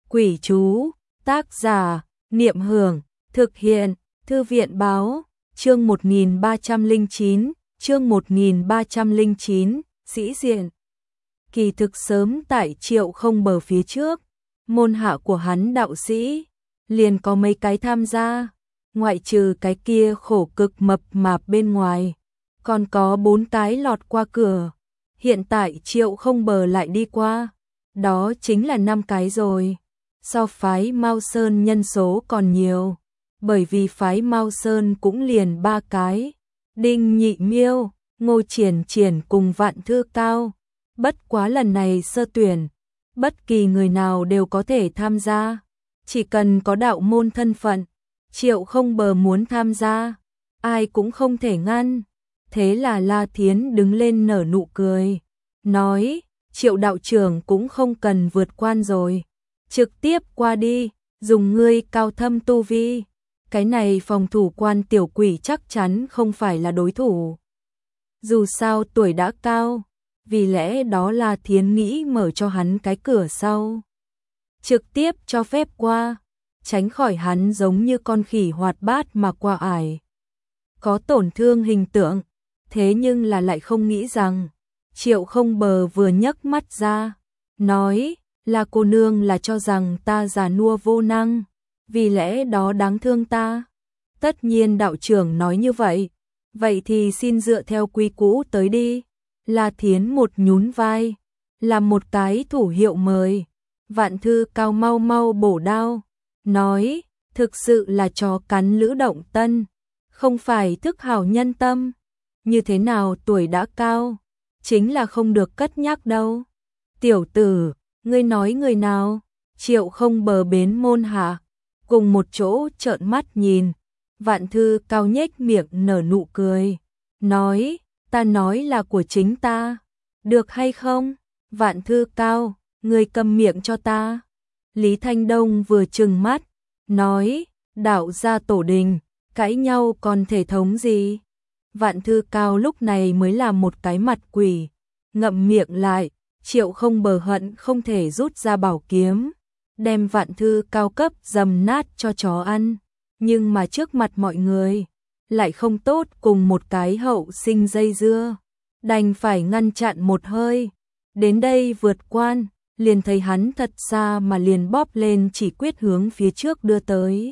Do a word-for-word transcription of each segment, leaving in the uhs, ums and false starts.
Quỷ chú, tác giả, Niệm Hưởng, thực hiện, Thư viện báo, chương một nghìn ba trăm lẻ chín, chương một nghìn ba trăm lẻ chín, sĩ diện. Kỳ thực sớm tại Triệu Không Bờ phía trước, môn hạ của hắn đạo sĩ, liền có mấy cái tham gia, ngoại trừ cái kia khổ cực mập mạp bên ngoài, còn có bốn cái lọt qua cửa. Hiện tại Triệu Không Bờ lại đi qua, đó chính là năm cái rồi. So phái Mao Sơn nhân số còn nhiều, bởi vì phái Mao Sơn cũng liền ba cái, Đinh Nhị Miêu, Ngô Triển Triển cùng Vạn Thư Cao. Bất quá lần này sơ tuyển, bất kỳ người nào đều có thể tham gia, chỉ cần có đạo môn thân phận, Triệu Không Bờ muốn tham gia, ai cũng không thể ngăn. Thế là La Thiến đứng lên nở nụ cười, nói, Triệu đạo trưởng cũng không cần vượt quan rồi, trực tiếp qua đi, dùng ngươi cao thâm tu vi, cái này phòng thủ quan tiểu quỷ chắc chắn không phải là đối thủ. Dù sao tuổi đã cao, vì lẽ đó La Thiến nghĩ mở cho hắn cái cửa sau, trực tiếp cho phép qua, tránh khỏi hắn giống như con khỉ hoạt bát mà qua ải, có tổn thương hình tượng. Thế nhưng là lại không nghĩ rằng, Triệu Không Bờ vừa nhấc mắt ra, nói, là cô nương là cho rằng ta già nua vô năng, vì lẽ đó đáng thương ta. Tất nhiên đạo trưởng nói như vậy, vậy thì xin dựa theo quy cũ tới đi. La Thiến một nhún vai, làm một cái thủ hiệu mời. Vạn Thư Cao mau mau bổ đao, nói, thực sự là chó cắn lữ động tân, không phải thức hảo nhân tâm. Như thế nào tuổi đã cao, chính là không được cất nhắc đâu. Tiểu tử, ngươi nói người nào? Triệu Không Bờ bến môn hạ, cùng một chỗ trợn mắt nhìn. Vạn Thư Cao nhếch miệng nở nụ cười, nói, ta nói là của chính ta, được hay không? Vạn Thư Cao, ngươi câm miệng cho ta. Lý Thanh Đông vừa trừng mắt, nói, đạo gia tổ đình, cãi nhau còn thể thống gì? Vạn Thư Cao lúc này mới là một cái mặt quỷ, ngậm miệng lại. Triệu Không Bờ hận không thể rút ra bảo kiếm, đem Vạn Thư Cao cấp dầm nát cho chó ăn, nhưng mà trước mặt mọi người, lại không tốt cùng một cái hậu sinh dây dưa, đành phải ngăn chặn một hơi. Đến đây vượt quan, liền thấy hắn thật xa mà liền bóp lên chỉ quyết hướng phía trước đưa tới.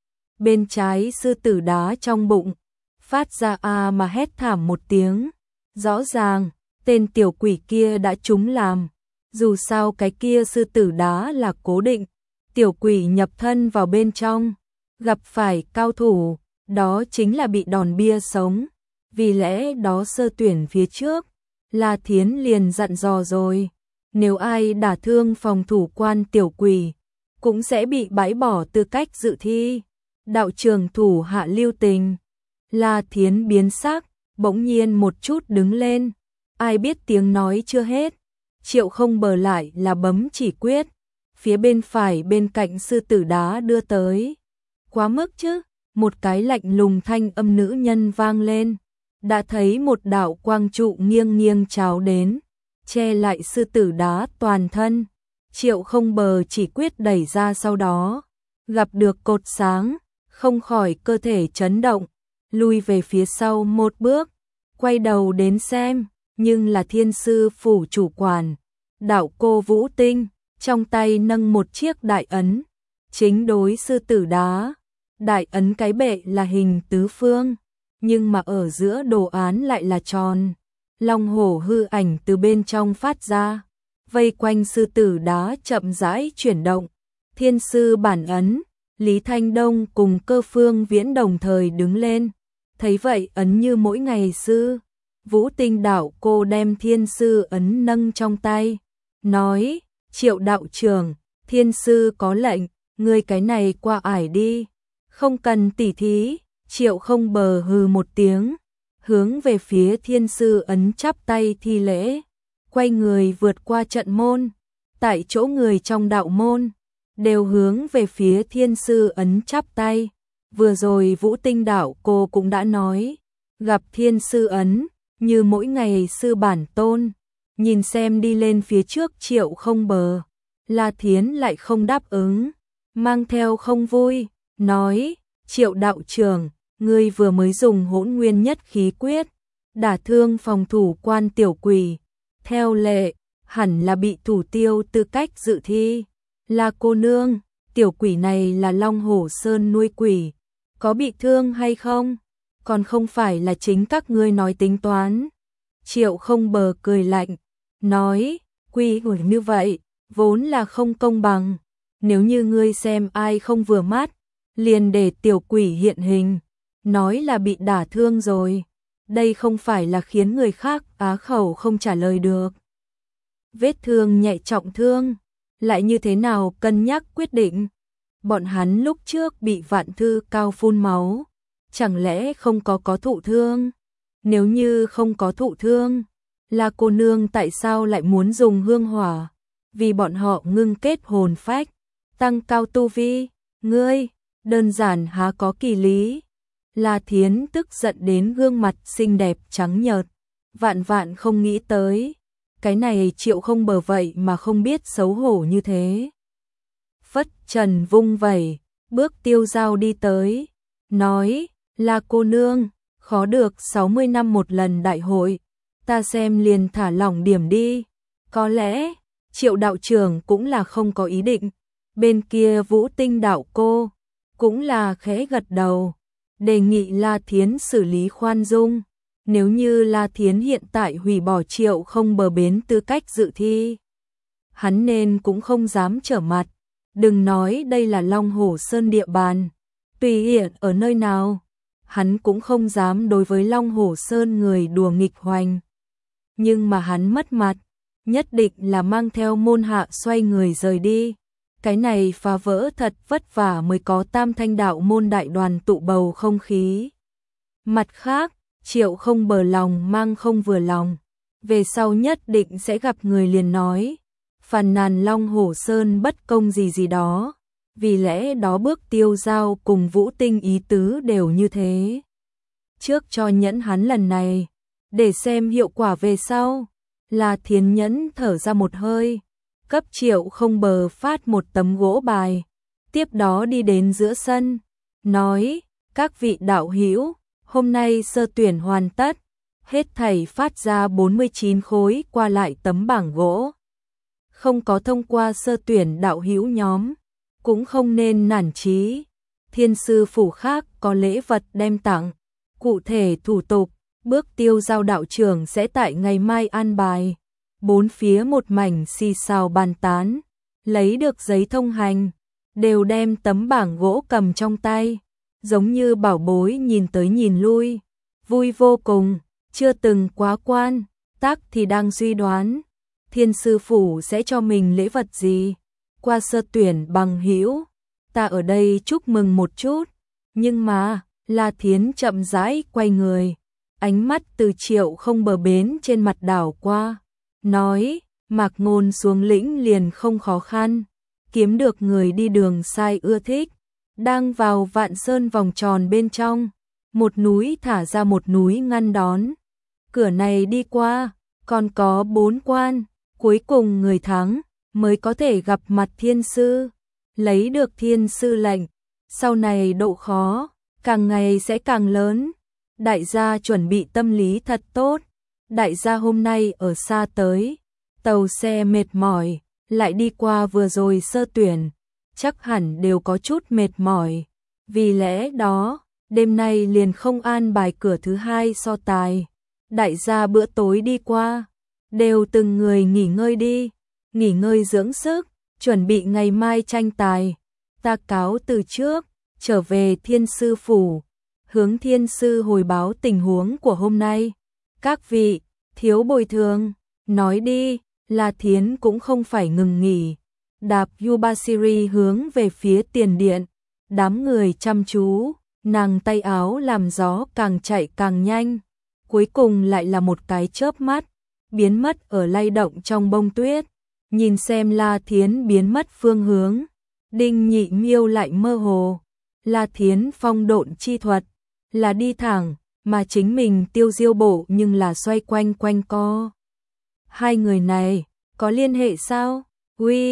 Bên trái sư tử đá trong bụng, phát ra a mà hét thảm một tiếng, rõ ràng, tên tiểu quỷ kia đã trúng làm. Dù sao cái kia sư tử đá là cố định, tiểu quỷ nhập thân vào bên trong, gặp phải cao thủ, đó chính là bị đòn bia sống. Vì lẽ đó sơ tuyển phía trước, La Thiến liền dặn dò rồi, nếu ai đả thương phòng thủ quan tiểu quỷ, cũng sẽ bị bãi bỏ tư cách dự thi. Đạo trưởng thủ hạ lưu tình. La Thiến biến sắc, bỗng nhiên một chút đứng lên. Ai biết tiếng nói chưa hết, Triệu Không Bờ lại là bấm chỉ quyết, phía bên phải bên cạnh sư tử đá đưa tới. Quá mức chứ, một cái lạnh lùng thanh âm nữ nhân vang lên, đã thấy một đạo quang trụ nghiêng nghiêng cháo đến, che lại sư tử đá toàn thân. Triệu Không Bờ chỉ quyết đẩy ra, sau đó gặp được cột sáng, không khỏi cơ thể chấn động, lui về phía sau một bước, quay đầu đến xem, nhưng là Thiên Sư phủ chủ quản, đạo cô Vũ Tinh, trong tay nâng một chiếc đại ấn, chính đối sư tử đá. Đại ấn cái bệ là hình tứ phương, nhưng mà ở giữa đồ án lại là tròn, long hổ hư ảnh từ bên trong phát ra, vây quanh sư tử đá chậm rãi chuyển động. Thiên sư bản ấn, Lý Thanh Đông cùng Cơ Phương Viễn đồng thời đứng lên, thấy vậy ấn như mỗi ngày sư. Vũ Tinh đạo cô đem thiên sư ấn nâng trong tay, nói, Triệu đạo trưởng, thiên sư có lệnh, ngươi cái này qua ải đi, không cần tỉ thí. Triệu Không Bờ hừ một tiếng, hướng về phía thiên sư ấn chắp tay thi lễ, quay người vượt qua trận môn. Tại chỗ người trong đạo môn, đều hướng về phía thiên sư ấn chắp tay. Vừa rồi Vũ Tinh đạo cô cũng đã nói, gặp thiên sư ấn, như mỗi ngày sư bản tôn, nhìn xem đi lên phía trước Triệu Không Bờ, La Thiến lại không đáp ứng, mang theo không vui, nói, Triệu đạo trưởng, ngươi vừa mới dùng hỗn nguyên nhất khí quyết, đả thương phòng thủ quan tiểu quỷ, theo lệ, hẳn là bị thủ tiêu tư cách dự thi. La cô nương, tiểu quỷ này là Long Hổ Sơn nuôi quỷ, có bị thương hay không? Còn không phải là chính các ngươi nói tính toán. Triệu Không Bờ cười lạnh, nói, quy củ như vậy, vốn là không công bằng. Nếu như ngươi xem ai không vừa mắt, liền để tiểu quỷ hiện hình, nói là bị đả thương rồi. Đây không phải là khiến người khác á khẩu không trả lời được. Vết thương nhẹ trọng thương, lại như thế nào cân nhắc quyết định. Bọn hắn lúc trước bị Vạn Thư Cao phun máu, chẳng lẽ không có có thụ thương? Nếu như không có thụ thương, là cô nương tại sao lại muốn dùng hương hỏa? Vì bọn họ ngưng kết hồn phách, tăng cao tu vi, ngươi, đơn giản há có kỳ lý. La Thiến tức giận đến gương mặt xinh đẹp trắng nhợt, vạn vạn không nghĩ tới, cái này Triệu Không Bờ vậy mà không biết xấu hổ như thế. Phất trần vung vẩy, bước tiêu dao đi tới, nói, là cô nương, khó được sáu mươi năm một lần đại hội, ta xem liền thả lỏng điểm đi. Có lẽ, Triệu đạo trưởng cũng là không có ý định, bên kia Vũ Tinh đạo cô, cũng là khẽ gật đầu, đề nghị La Thiến xử lý khoan dung. Nếu như La Thiến hiện tại hủy bỏ Triệu Không Bờ bến tư cách dự thi, hắn nên cũng không dám trở mặt. Đừng nói đây là Long Hổ Sơn địa bàn, tùy hiện ở nơi nào, hắn cũng không dám đối với Long Hổ Sơn người đùa nghịch hoành. Nhưng mà hắn mất mặt, nhất định là mang theo môn hạ xoay người rời đi. Cái này phá vỡ thật vất vả mới có Tam Thanh đạo môn đại đoàn tụ bầu không khí. Mặt khác, Triệu Không Bờ lòng mang không vừa lòng, về sau nhất định sẽ gặp người liền nói, phàn nàn Long Hổ Sơn bất công gì gì đó, vì lẽ đó bước tiêu dao cùng Vũ Tinh ý tứ đều như thế. Trước cho nhẫn hắn lần này, để xem hiệu quả về sau. La Thiến nhẫn thở ra một hơi, cấp Triệu Không Bờ phát một tấm gỗ bài, tiếp đó đi đến giữa sân, nói, các vị đạo hữu, hôm nay sơ tuyển hoàn tất, hết thảy phát ra bốn mươi chín khối qua lại tấm bảng gỗ. Không có thông qua sơ tuyển đạo hữu nhóm, cũng không nên nản chí. Thiên sư phủ khác có lễ vật đem tặng, cụ thể thủ tục, bước tiêu giao đạo trưởng sẽ tại ngày mai an bài. Bốn phía một mảnh xì xào bàn tán, lấy được giấy thông hành, đều đem tấm bảng gỗ cầm trong tay, giống như bảo bối nhìn tới nhìn lui, vui vô cùng. Chưa từng quá quan, tác thì đang suy đoán, thiên sư phủ sẽ cho mình lễ vật gì. Qua sơ tuyển bằng hữu, ta ở đây chúc mừng một chút. Nhưng mà, La Thiến chậm rãi quay người, ánh mắt từ Triệu Không Bờ bến trên mặt đảo qua, nói, Mạc Ngôn xuống lĩnh liền không khó khăn, kiếm được người đi đường sai ưa thích, đang vào Vạn Sơn vòng tròn bên trong, một núi thả ra một núi ngăn đón. Cửa này đi qua, còn có bốn quan, cuối cùng người thắng mới có thể gặp mặt thiên sư, lấy được thiên sư lệnh, sau này độ khó càng ngày sẽ càng lớn. Đại gia chuẩn bị tâm lý thật tốt. Đại gia hôm nay ở xa tới, tàu xe mệt mỏi, lại đi qua vừa rồi sơ tuyển, chắc hẳn đều có chút mệt mỏi. Vì lẽ đó, đêm nay liền không an bài cửa thứ hai so tài. Đại gia bữa tối đi qua, đều từng người nghỉ ngơi đi, nghỉ ngơi dưỡng sức, chuẩn bị ngày mai tranh tài. Ta cáo từ trước, trở về thiên sư phủ, hướng thiên sư hồi báo tình huống của hôm nay. Các vị, thiếu bồi thường, nói đi. La Thiến cũng không phải ngừng nghỉ, đạp Yubashiri hướng về phía tiền điện, đám người chăm chú, nàng tay áo làm gió càng chạy càng nhanh, cuối cùng lại là một cái chớp mắt, biến mất ở lay động trong bông tuyết. Nhìn xem La Thiến biến mất phương hướng, Đinh Nhị Miêu lại mơ hồ. La Thiến phong độn chi thuật là đi thẳng, mà chính mình tiêu diêu bộ nhưng là xoay quanh quanh co. Hai người này có liên hệ sao? Uy,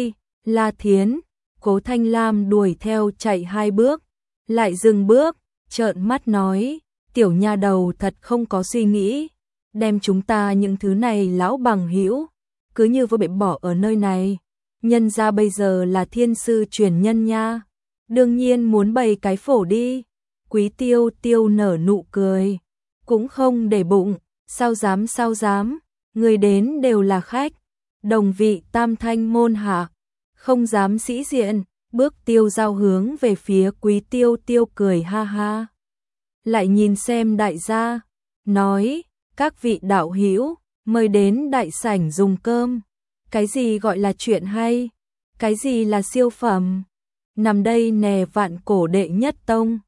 La Thiến, Cố Thanh Lam đuổi theo chạy hai bước, lại dừng bước, trợn mắt nói, tiểu nha đầu thật không có suy nghĩ, đem chúng ta những thứ này lão bằng hữu cứ như vô bị bỏ ở nơi này, nhân ra bây giờ là thiên sư truyền nhân nha, đương nhiên muốn bày cái phổ đi. Quý Tiêu Tiêu nở nụ cười, cũng không để bụng, sao dám sao dám, người đến đều là khách, đồng vị tam thanh môn hạ, không dám sĩ diện, bước tiêu giao hướng về phía Quý Tiêu Tiêu cười ha ha. Lại nhìn xem đại gia, nói, các vị đạo hữu mời đến đại sảnh dùng cơm, cái gì gọi là chuyện hay, cái gì là siêu phẩm, nằm đây nè vạn cổ đệ nhất tông.